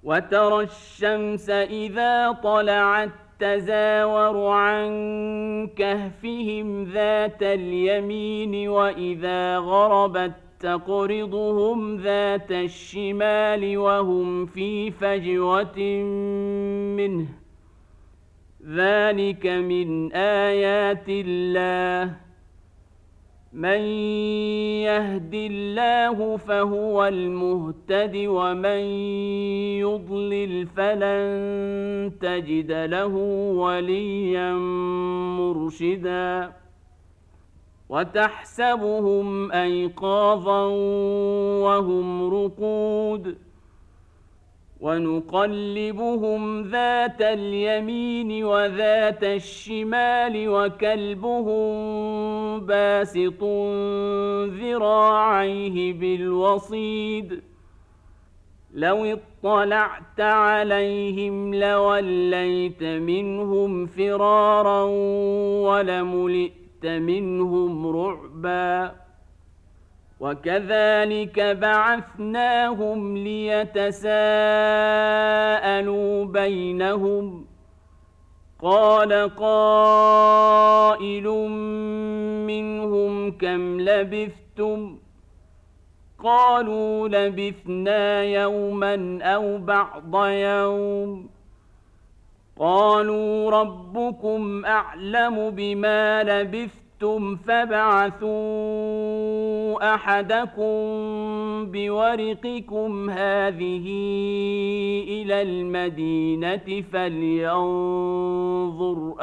وترى الشمس إذا طلعت تزاور عن كهفهم ذات اليمين وإذا غربت تقرضهم ذات الشمال وهم في فجوة منه. ذلك من آيات الله. من يهد الله فهو المهتد ومن يضلل فلن تجد له وليا مرشدا. وتحسبهم أيقاظا وهم رقود ونقلبهم ذات اليمين وذات الشمال وكلبهم باسط ذراعيه بالوصيد. لو اطلعت عليهم لوليت منهم فرارا ولملئت منهم رعبا. وكذلك بعثناهم ليتساءلوا بينهم. قال قائل منهم كم لبثتم؟ قالوا لبثنا يوما أو بعض يوم. قالوا ربكم أعلم بما لبثتم فابعثوا أحدكم بورقكم هذه إلى المدينة فلينظر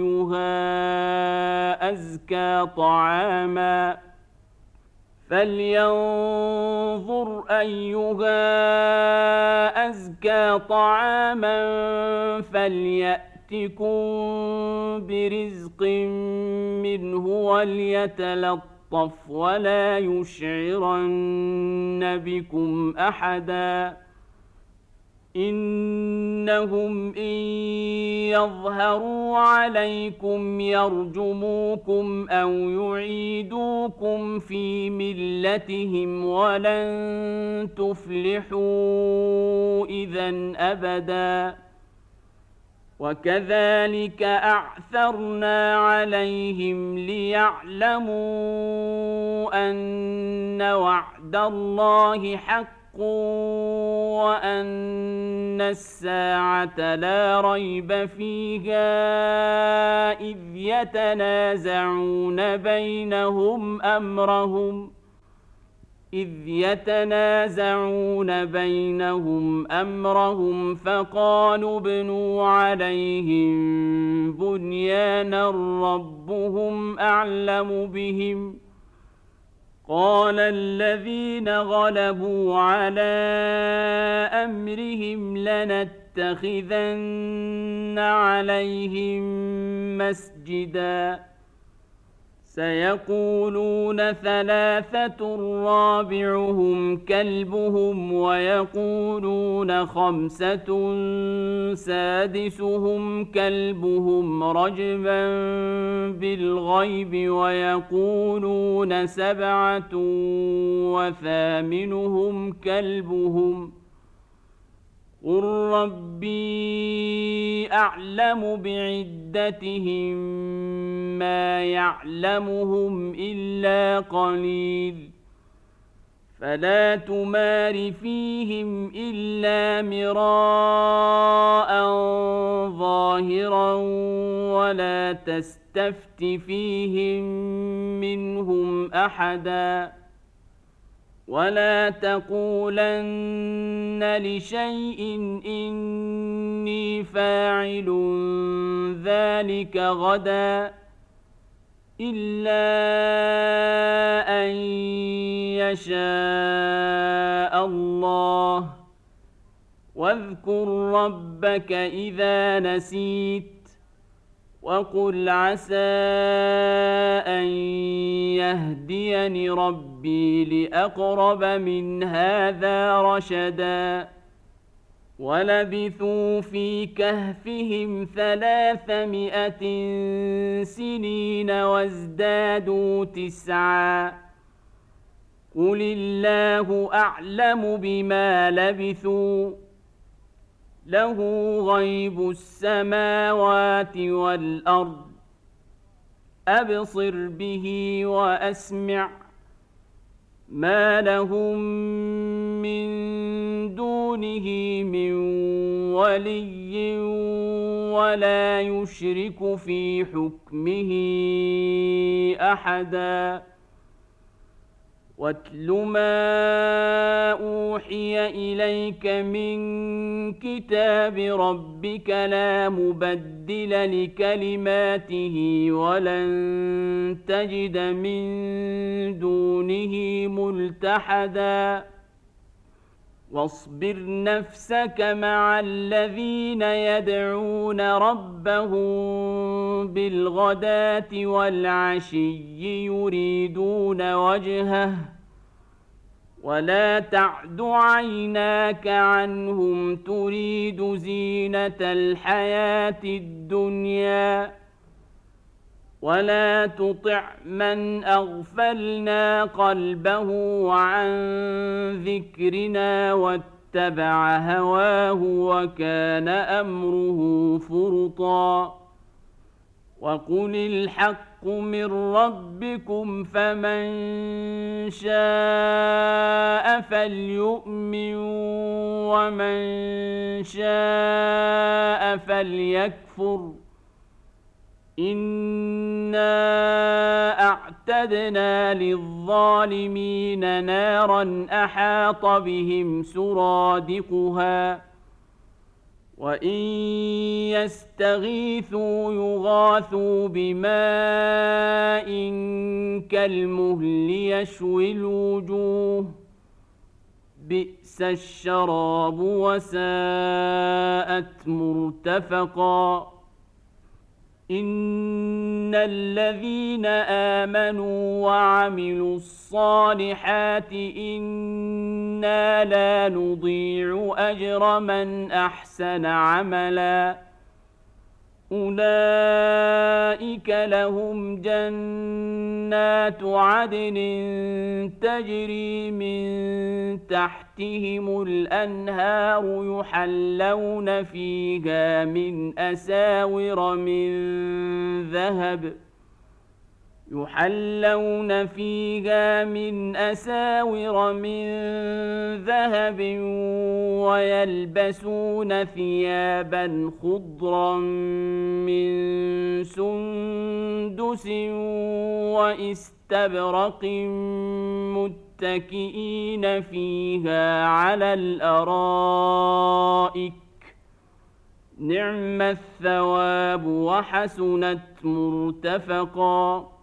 أيها أزكى طعاما فليأتكم برزق منه وليتلطف ولا يشعرن بكم أحدا. إنهم إن يظهروا عليكم يرجموكم أو يعيدوكم في ملتهم ولن تفلحوا إذن أبدا. وكذلك أعثرنا عليهم ليعلموا أن وعد الله حق وأن الساعة لا ريب فيها إذ يتنازعون بينهم أمرهم فقالوا ابنوا عليهم بنيانا ربهم أعلم بهم. قال الذين غلبوا على أمرهم لنتخذن عليهم مسجدا. سيقولون ثلاثة رابعهم كلبهم ويقولون خمسة سادسهم كلبهم رجما بالغيب ويقولون سبعة وثامنهم كلبهم قل ربي أعلم بعدتهم ما يعلمهم إلا قليل. فلا تمار فيهم إلا مراء ظاهرا ولا تستفت فيهم منهم أحدا. ولا تقولن لشيء إني فاعل ذلك غدا إلا أن يشاء الله. واذكر ربك إذا نسيت وقل عسى أن يهديني ربي لأقرب من هذا رشدا. ولبثوا في كهفهم 300 سنين وازدادوا 9. قل الله أعلم بما لبثوا له غيب السماوات والأرض أبصر به وأسمع ما لهم من دونه من ولي ولا يشرك في حكمه أحدا واتل ما أوحي إليك من كتاب ربك لا مبدل لكلماته ولن تجد من دونه ملتحدا واصبر نفسك مع الذين يدعون ربهم بالغداة والعشي يريدون وجهه ولا تعد عيناك عنهم تريد زينة الحياة الدنيا ولا تطع من أغفلنا قلبه عن ذكرنا واتبع هواه وكان أمره فرطا وقل الحق من ربكم فمن شاء فليؤمن ومن شاء فليكفر إنا أعتدنا للظالمين نارا أحاط بهم سرادقها وإن يستغيثوا يغاثوا بماء كالمهل يشوي الوجوه بئس الشراب وساءت مرتفقا إن الذين آمنوا وعملوا الصالحات إنا لا نضيع أجر من أحسن عملا أولئك لهم جنات عدن تجري من تحتهم الأنهار يحلون فيها من أساور من ذهب ويلبسون ثيابا خضرا من سندس واستبرق متكئين فيها على الأرائك نعم الثواب وحسنت مرتفقا